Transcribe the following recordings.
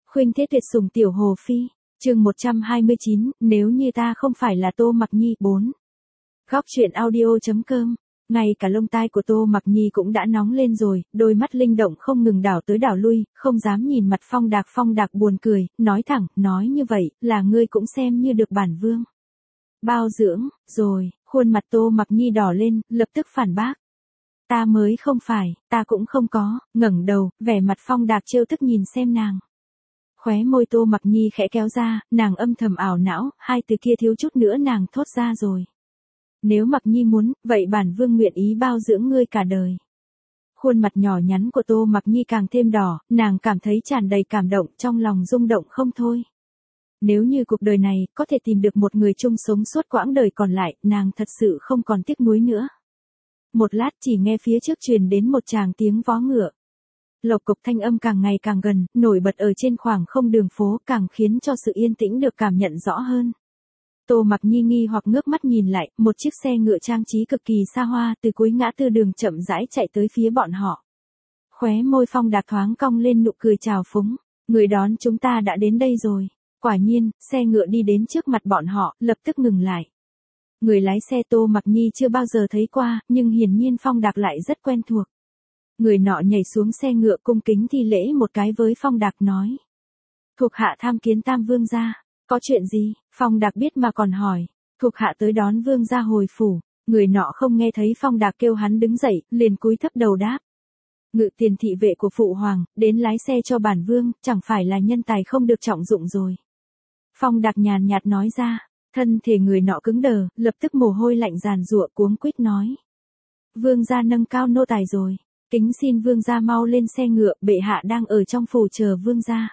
Khuynh Thế Tuyệt Sủng Tiểu Hồ Phi, chương 129, nếu như ta không phải là Tô Mặc Nhi 4. Góc truyện audio.com. Ngay cả lông tai của Tô Mặc Nhi cũng đã nóng lên rồi, đôi mắt linh động không ngừng đảo tới đảo lui, không dám nhìn mặt Phong Đạc. Phong Đạc buồn cười, nói thẳng, nói như vậy, là ngươi cũng xem như được bản vương bao dưỡng, rồi, khuôn mặt Tô Mặc Nhi đỏ lên, lập tức phản bác. Ta mới không phải, ta cũng không có, ngẩng đầu, vẻ mặt Phong Đạc trêu tức nhìn xem nàng. Khóe môi Tô Mặc Nhi khẽ kéo ra, nàng âm thầm ảo não, hai từ kia thiếu chút nữa nàng thốt ra rồi. Nếu Mặc Nhi muốn, vậy bản vương nguyện ý bao dưỡng ngươi cả đời. Khuôn mặt nhỏ nhắn của Tô Mặc Nhi càng thêm đỏ, nàng cảm thấy tràn đầy cảm động, trong lòng rung động không thôi. Nếu như cuộc đời này có thể tìm được một người chung sống suốt quãng đời còn lại, nàng thật sự không còn tiếc nuối nữa. Một lát chỉ nghe phía trước truyền đến một tràng tiếng vó ngựa. Lộc cộc thanh âm càng ngày càng gần, nổi bật ở trên khoảng không đường phố, càng khiến cho sự yên tĩnh được cảm nhận rõ hơn. Tô Mặc Nhi nghi hoặc ngước mắt nhìn lại, một chiếc xe ngựa trang trí cực kỳ xa hoa từ cuối ngã tư đường chậm rãi chạy tới phía bọn họ. Khóe môi Phong Đạc thoáng cong lên nụ cười chào phúng, người đón chúng ta đã đến đây rồi. Quả nhiên, xe ngựa đi đến trước mặt bọn họ, lập tức ngừng lại. Người lái xe Tô Mặc Nhi chưa bao giờ thấy qua, nhưng hiển nhiên Phong Đạc lại rất quen thuộc. Người nọ nhảy xuống xe ngựa cung kính thi lễ một cái với Phong Đạc nói. Thuộc hạ tham kiến Tam Vương gia. Có chuyện gì? Phong Đạc biết mà còn hỏi. Thuộc hạ tới đón Vương gia hồi phủ. Người nọ không nghe thấy Phong Đạc kêu hắn đứng dậy, liền cúi thấp đầu đáp. Ngự tiền thị vệ của Phụ Hoàng, đến lái xe cho bản Vương, chẳng phải là nhân tài không được trọng dụng rồi. Phong Đạc nhàn nhạt nói ra. Thân thể người nọ cứng đờ, lập tức mồ hôi lạnh giàn giụa cuống quýt nói. Vương gia nâng cao nô tài rồi. Kính xin Vương gia mau lên xe ngựa, bệ hạ đang ở trong phủ chờ Vương gia.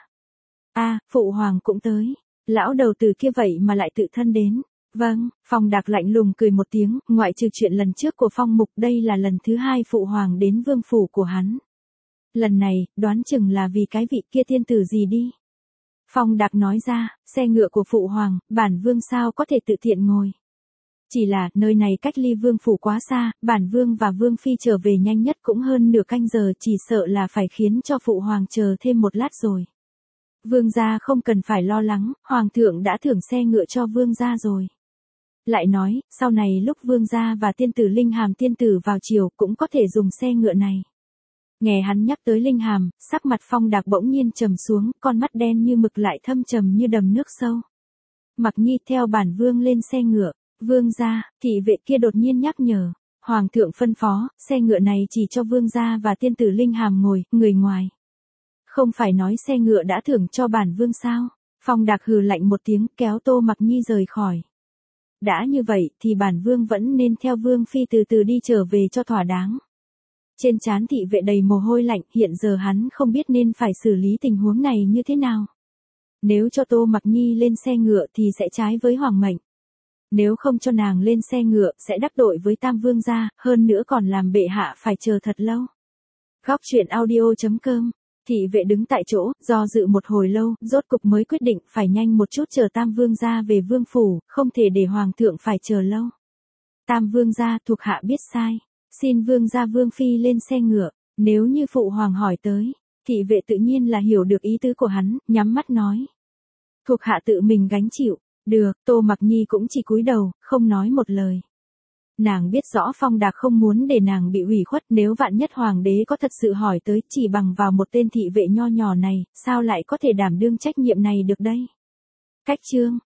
Phụ Hoàng cũng tới. Lão đầu tử kia vậy mà lại tự thân đến. Vâng, Phong Đạc lạnh lùng cười một tiếng, ngoại trừ chuyện lần trước của Phong Mục, đây là lần thứ hai Phụ Hoàng đến vương phủ của hắn. Lần này, đoán chừng là vì cái vị kia tiên tử gì đi. Phong Đạc nói ra, xe ngựa của Phụ Hoàng, bản vương sao có thể tự tiện ngồi. Chỉ là, nơi này cách ly vương phủ quá xa, bản vương và vương phi trở về nhanh nhất cũng hơn nửa canh giờ, chỉ sợ là phải khiến cho Phụ Hoàng chờ thêm một lát rồi. Vương gia không cần phải lo lắng, Hoàng thượng đã thưởng xe ngựa cho vương gia rồi. Lại nói, sau này lúc vương gia và tiên tử Linh Hàm tiên tử vào chiều cũng có thể dùng xe ngựa này. Nghe hắn nhắc tới Linh Hàm, sắc mặt Phong Đạc bỗng nhiên trầm xuống, con mắt đen như mực lại thâm trầm như đầm nước sâu. Mặc Nhi theo bản vương lên xe ngựa. Vương gia, thị vệ kia đột nhiên nhắc nhở. Hoàng thượng phân phó, xe ngựa này chỉ cho vương gia và tiên tử Linh Hàm ngồi, người ngoài. Không phải nói xe ngựa đã thưởng cho bản vương sao? Phong Đạc hừ lạnh một tiếng, kéo Tô Mặc Nhi rời khỏi. Đã như vậy thì bản vương vẫn nên theo vương phi từ từ đi trở về cho thỏa đáng. Trên trán thị vệ đầy mồ hôi lạnh, hiện giờ hắn không biết nên phải xử lý tình huống này như thế nào. Nếu cho Tô Mặc Nhi lên xe ngựa thì sẽ trái với hoàng mệnh. Nếu không cho nàng lên xe ngựa sẽ đắc tội với Tam Vương gia, hơn nữa còn làm bệ hạ phải chờ thật lâu. Góc truyện audio.com. Thị vệ đứng tại chỗ, do dự một hồi lâu, rốt cục mới quyết định phải nhanh một chút chờ Tam Vương gia về vương phủ, không thể để Hoàng thượng phải chờ lâu. Tam Vương gia, thuộc hạ biết sai. Xin Vương gia vương phi lên xe ngựa. Nếu như Phụ Hoàng hỏi tới, thị vệ tự nhiên là hiểu được ý tứ của hắn, nhắm mắt nói. Thuộc hạ tự mình gánh chịu. Được, Tô Mặc Nhi cũng chỉ cúi đầu, không nói một lời. Nàng biết rõ Phong Đạc không muốn để nàng bị ủy khuất, nếu vạn nhất hoàng đế có thật sự hỏi tới, chỉ bằng vào một tên thị vệ nho nhỏ này, sao lại có thể đảm đương trách nhiệm này được đây. Cách chương.